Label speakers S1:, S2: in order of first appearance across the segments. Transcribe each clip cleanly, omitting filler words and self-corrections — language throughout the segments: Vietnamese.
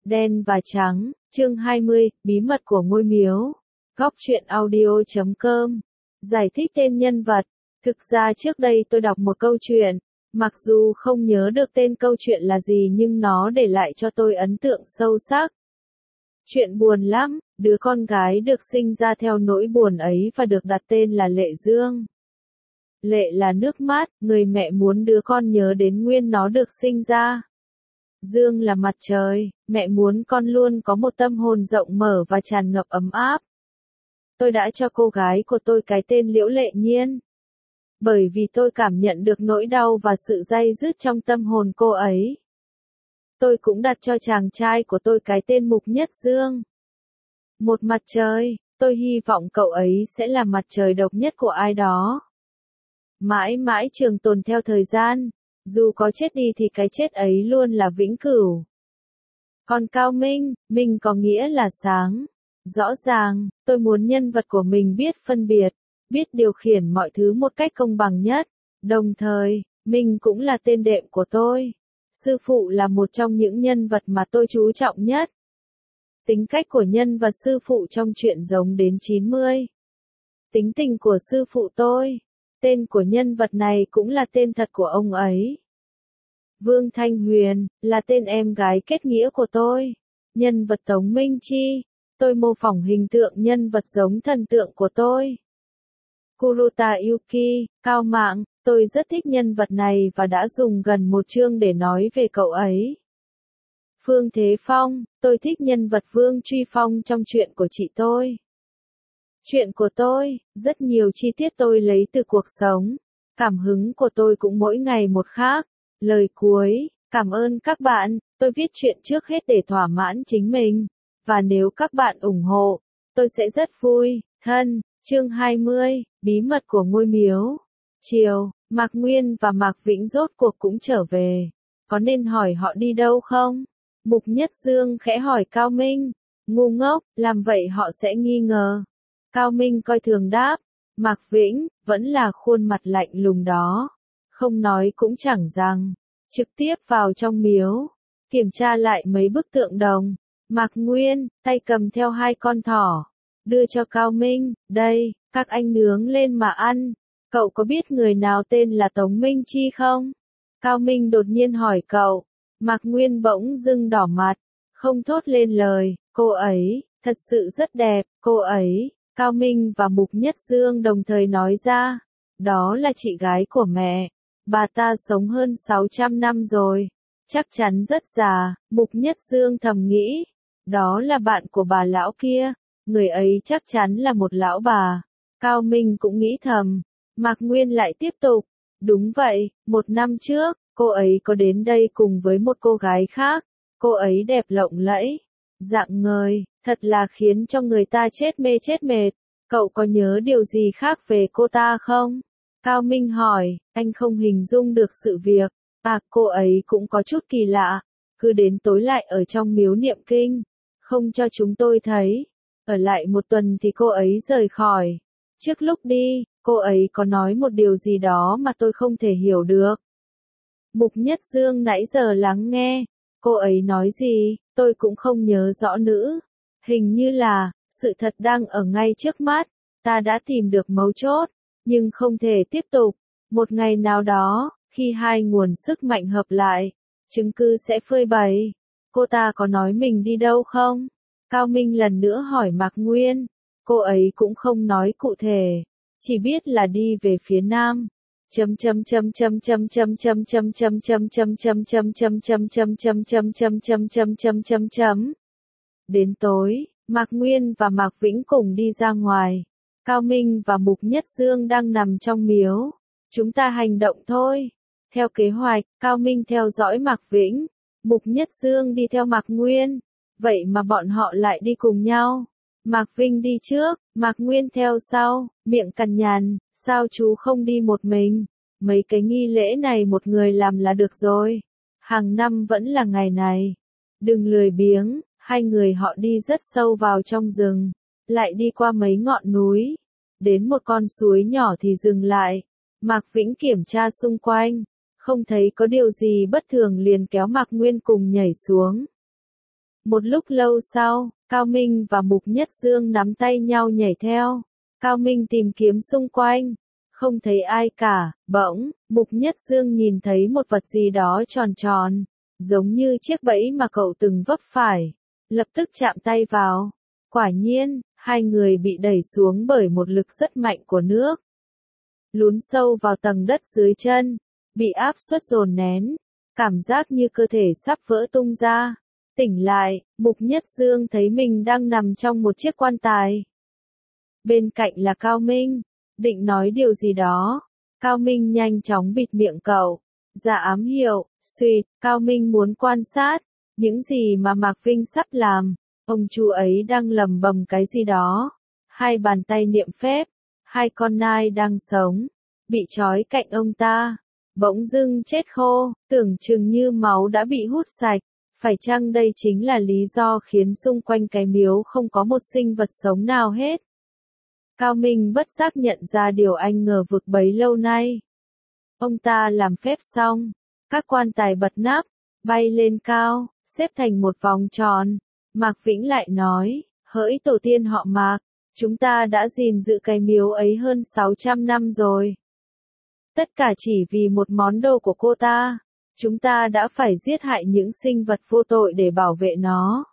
S1: Đen và trắng, chương 20, bí mật của ngôi miếu. Góc truyện audio.com. Giải thích tên nhân vật. Thực ra trước đây tôi đọc một câu chuyện, mặc dù không nhớ được tên câu chuyện là gì nhưng nó để lại cho tôi ấn tượng sâu sắc. Chuyện buồn lắm, đứa con gái được sinh ra theo nỗi buồn ấy và được đặt tên là Lệ Dương. Lệ là nước mắt, người mẹ muốn đứa con nhớ đến nguyên nó được sinh ra. Dương là mặt trời, mẹ muốn con luôn có một tâm hồn rộng mở và tràn ngập ấm áp. Tôi đã cho cô gái của tôi cái tên Liễu Lệ Nhiên. Bởi vì tôi cảm nhận được nỗi đau và sự day dứt trong tâm hồn cô ấy. Tôi cũng đặt cho chàng trai của tôi cái tên Mục Nhất Dương. Một mặt trời, tôi hy vọng cậu ấy sẽ là mặt trời độc nhất của ai đó. Mãi mãi trường tồn theo thời gian, dù có chết đi thì cái chết ấy luôn là vĩnh cửu. Còn Cao Minh, Minh có nghĩa là sáng. Rõ ràng, tôi muốn nhân vật của mình biết phân biệt, biết điều khiển mọi thứ một cách công bằng nhất. Đồng thời, Minh cũng là tên đệm của tôi. Sư phụ là một trong những nhân vật mà tôi chú trọng nhất. Tính cách của nhân vật sư phụ trong truyện giống đến 90. Tính tình của sư phụ tôi. Tên của nhân vật này cũng là tên thật của ông ấy. Vương Thanh Huyền, là tên em gái kết nghĩa của tôi. Nhân vật Tống Minh Chi, tôi mô phỏng hình tượng nhân vật giống thần tượng của tôi. Kuruta Yuki, Cao Mạng, tôi rất thích nhân vật này và đã dùng gần một chương để nói về cậu ấy. Phương Thế Phong, tôi thích nhân vật Vương Truy Phong trong truyện của chị tôi. Chuyện của tôi, rất nhiều chi tiết tôi lấy từ cuộc sống. Cảm hứng của tôi cũng mỗi ngày một khác. Lời cuối, cảm ơn các bạn, tôi viết chuyện trước hết để thỏa mãn chính mình. Và nếu các bạn ủng hộ, tôi sẽ rất vui. Thân, chương 20, bí mật của ngôi miếu. Chiều, Mạc Nguyên và Mạc Vĩnh rốt cuộc cũng trở về. Có nên hỏi họ đi đâu không? Mục Nhất Dương khẽ hỏi Cao Minh. Ngu ngốc, làm vậy họ sẽ nghi ngờ. Cao Minh coi thường đáp. Mạc Vĩnh, vẫn là khuôn mặt lạnh lùng đó. Không nói cũng chẳng rằng. Trực tiếp vào trong miếu. Kiểm tra lại mấy bức tượng đồng. Mạc Nguyên, tay cầm theo 2 con thỏ. Đưa cho Cao Minh, đây, các anh nướng lên mà ăn. Cậu có biết người nào tên là Tống Minh Chi không? Cao Minh đột nhiên hỏi cậu. Mạc Nguyên bỗng dưng đỏ mặt. Không thốt lên lời, cô ấy, thật sự rất đẹp, cô ấy. Cao Minh và Mục Nhất Dương đồng thời nói ra. Đó là chị gái của mẹ. Bà ta sống hơn 600 năm rồi. Chắc chắn rất già, Mục Nhất Dương thầm nghĩ. Đó là bạn của bà lão kia. Người ấy chắc chắn là một lão bà. Cao Minh cũng nghĩ thầm. Mạc Nguyên lại tiếp tục. Đúng vậy, 1 năm trước, cô ấy có đến đây cùng với một cô gái khác. Cô ấy đẹp lộng lẫy, rạng ngời, thật là khiến cho người ta chết mê chết mệt. Cậu có nhớ điều gì khác về cô ta không? Cao Minh hỏi, anh không hình dung được sự việc. À, cô ấy cũng có chút kỳ lạ. Cứ đến tối lại ở trong miếu niệm kinh. Không cho chúng tôi thấy. Ở lại 1 tuần thì cô ấy rời khỏi. Trước lúc đi, cô ấy có nói một điều gì đó mà tôi không thể hiểu được. Mục Nhất Dương nãy giờ lắng nghe. Cô ấy nói gì, tôi cũng không nhớ rõ nữa. Hình như là, sự thật đang ở ngay trước mắt. Ta đã tìm được mấu chốt, nhưng không thể tiếp tục. Một ngày nào đó, khi 2 nguồn sức mạnh hợp lại, chứng cứ sẽ phơi bày. Cô ta có nói mình đi đâu không? Cao Minh lần nữa hỏi Mạc Nguyên. Cô ấy cũng không nói cụ thể, chỉ biết là đi về phía nam. Đến tối, Mạc Nguyên và Mạc Vĩnh cùng đi ra ngoài. Cao Minh và Mục Nhất Dương đang nằm trong miếu. Chúng ta hành động thôi. Theo kế hoạch, Cao Minh theo dõi Mạc Vĩnh, Mục Nhất Dương đi theo Mạc Nguyên. Vậy mà bọn họ lại đi cùng nhau. Mạc Vinh đi trước, Mạc Nguyên theo sau, miệng cằn nhằn, sao chú không đi một mình? Mấy cái nghi lễ này một người làm là được rồi. Hàng năm vẫn là ngày này. Đừng lười biếng, 2 người họ đi rất sâu vào trong rừng, lại đi qua mấy ngọn núi. Đến một con suối nhỏ thì dừng lại. Mạc Vĩnh kiểm tra xung quanh, không thấy có điều gì bất thường liền kéo Mạc Nguyên cùng nhảy xuống. Một lúc lâu sau, Cao Minh và Mục Nhất Dương nắm tay nhau nhảy theo. Cao Minh tìm kiếm xung quanh, không thấy ai cả, bỗng, Mục Nhất Dương nhìn thấy một vật gì đó tròn tròn, giống như chiếc bẫy mà cậu từng vấp phải. Lập tức chạm tay vào. Quả nhiên, hai người bị đẩy xuống bởi một lực rất mạnh của nước. Lún sâu vào tầng đất dưới chân, bị áp suất dồn nén, cảm giác như cơ thể sắp vỡ tung ra. Tỉnh lại, Mục Nhất Dương thấy mình đang nằm trong một chiếc quan tài. Bên cạnh là Cao Minh, định nói điều gì đó. Cao Minh nhanh chóng bịt miệng cậu. Ra ám hiệu, suýt, Cao Minh muốn quan sát những gì mà Mạc Vinh sắp làm. Ông chú ấy đang lầm bầm cái gì đó. Hai bàn tay niệm phép, hai con nai đang sống, bị trói cạnh ông ta. Bỗng dưng chết khô, tưởng chừng như máu đã bị hút sạch. Phải chăng đây chính là lý do khiến xung quanh cái miếu không có một sinh vật sống nào hết? Cao Minh bất giác nhận ra điều anh ngờ vực bấy lâu nay. Ông ta làm phép xong, các quan tài bật nắp, bay lên cao, xếp thành một vòng tròn. Mạc Vĩnh lại nói, hỡi tổ tiên họ Mạc, chúng ta đã gìn giữ cái miếu ấy hơn 600 năm rồi. Tất cả chỉ vì một món đồ của cô ta. Chúng ta đã phải giết hại những sinh vật vô tội để bảo vệ nó.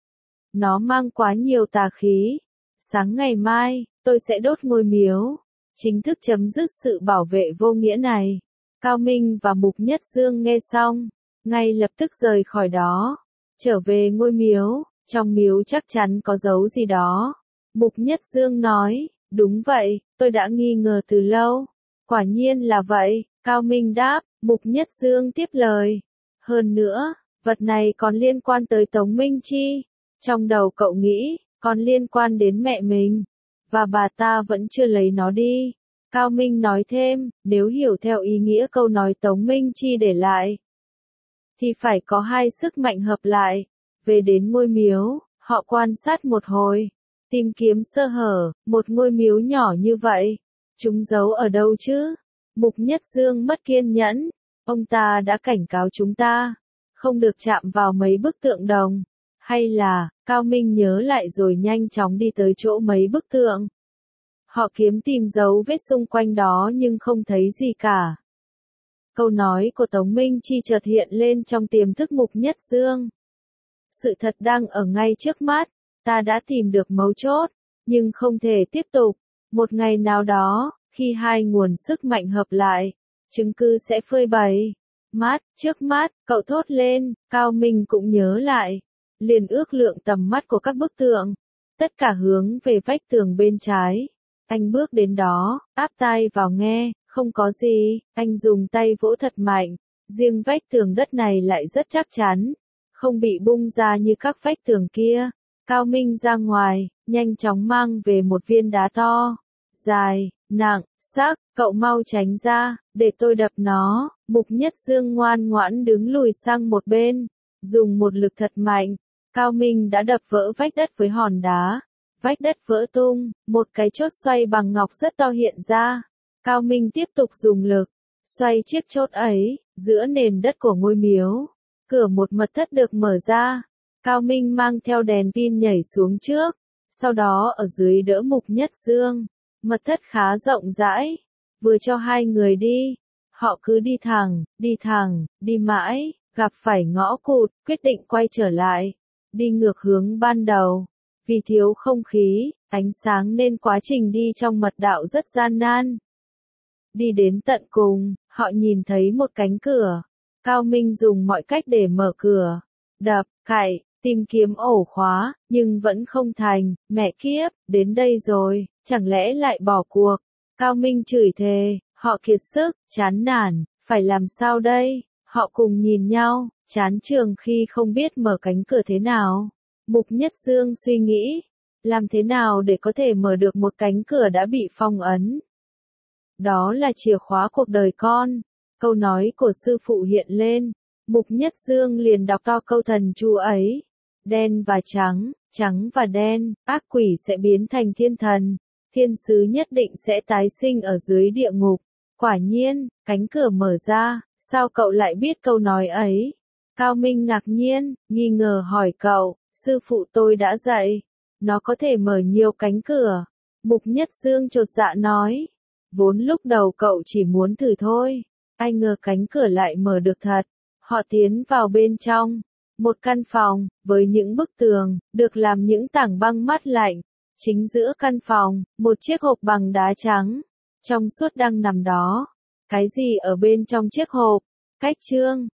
S1: Nó mang quá nhiều tà khí. Sáng ngày mai, tôi sẽ đốt ngôi miếu, chính thức chấm dứt sự bảo vệ vô nghĩa này. Cao Minh và Mục Nhất Dương nghe xong, ngay lập tức rời khỏi đó, trở về ngôi miếu, trong miếu chắc chắn có dấu gì đó. Mục Nhất Dương nói, đúng vậy, tôi đã nghi ngờ từ lâu. Quả nhiên là vậy, Cao Minh đáp. Mục Nhất Dương tiếp lời. Hơn nữa, vật này còn liên quan tới Tống Minh Chi. Trong đầu cậu nghĩ, còn liên quan đến mẹ mình. Và bà ta vẫn chưa lấy nó đi. Cao Minh nói thêm, nếu hiểu theo ý nghĩa câu nói Tống Minh Chi để lại, thì phải có hai sức mạnh hợp lại. Về đến ngôi miếu, họ quan sát một hồi. Tìm kiếm sơ hở, một ngôi miếu nhỏ như vậy. Chúng giấu ở đâu chứ? Mục Nhất Dương mất kiên nhẫn. Ông ta đã cảnh cáo chúng ta, không được chạm vào mấy bức tượng đồng. Hay là, Cao Minh nhớ lại rồi nhanh chóng đi tới chỗ mấy bức tượng. Họ kiếm tìm dấu vết xung quanh đó nhưng không thấy gì cả. Câu nói của Tống Minh Chi chợt hiện lên trong tiềm thức Mục Nhất Dương. Sự thật đang ở ngay trước mắt, ta đã tìm được mấu chốt, nhưng không thể tiếp tục. Một ngày nào đó, khi hai nguồn sức mạnh hợp lại, chứng cứ sẽ phơi bày. Trước mắt, cậu thốt lên, Cao Minh cũng nhớ lại. Liền ước lượng tầm mắt của các bức tượng. Tất cả hướng về vách tường bên trái. Anh bước đến đó, áp tai vào nghe, không có gì, anh dùng tay vỗ thật mạnh. Riêng vách tường đất này lại rất chắc chắn, không bị bung ra như các vách tường kia. Cao Minh ra ngoài, nhanh chóng mang về một viên đá to, dài, nặng, sắc, cậu mau tránh ra, để tôi đập nó. Mục Nhất Dương ngoan ngoãn đứng lùi sang một bên, dùng một lực thật mạnh. Cao Minh đã đập vỡ vách đất với hòn đá. Vách đất vỡ tung, một cái chốt xoay bằng ngọc rất to hiện ra. Cao Minh tiếp tục dùng lực, xoay chiếc chốt ấy, giữa nền đất của ngôi miếu. Cửa một mật thất được mở ra. Cao Minh mang theo đèn pin nhảy xuống trước, sau đó ở dưới đỡ Mục Nhất Dương. Mật thất khá rộng rãi, vừa cho hai người đi. Họ cứ đi thẳng, đi mãi, gặp phải ngõ cụt, quyết định quay trở lại. Đi ngược hướng ban đầu. Vì thiếu không khí, ánh sáng nên quá trình đi trong mật đạo rất gian nan. Đi đến tận cùng, họ nhìn thấy một cánh cửa. Cao Minh dùng mọi cách để mở cửa. Đập, cạy, tìm kiếm ổ khóa, nhưng vẫn không thành. Mẹ kiếp, đến đây rồi, chẳng lẽ lại bỏ cuộc? Cao Minh chửi thề, họ kiệt sức, chán nản, phải làm sao đây? Họ cùng nhìn nhau, chán chường khi không biết mở cánh cửa thế nào. Mục Nhất Dương suy nghĩ, làm thế nào để có thể mở được một cánh cửa đã bị phong ấn? Đó là chìa khóa cuộc đời con. Câu nói của sư phụ hiện lên. Mục Nhất Dương liền đọc to câu thần chú ấy. Đen và trắng, trắng và đen, ác quỷ sẽ biến thành thiên thần. Thiên sứ nhất định sẽ tái sinh ở dưới địa ngục. Quả nhiên, cánh cửa mở ra, sao cậu lại biết câu nói ấy? Cao Minh ngạc nhiên, nghi ngờ hỏi cậu, Sư phụ tôi đã dạy, nó có thể mở nhiều cánh cửa. Mục Nhất Dương chột dạ nói, vốn lúc đầu cậu chỉ muốn thử thôi, ai ngờ cánh cửa lại mở được thật. Họ tiến vào bên trong, một căn phòng, với những bức tường, được làm những tảng băng mát lạnh. Chính giữa căn phòng, một chiếc hộp bằng đá trắng, trong suốt đang nằm đó. Cái gì ở bên trong chiếc hộp? Cách chương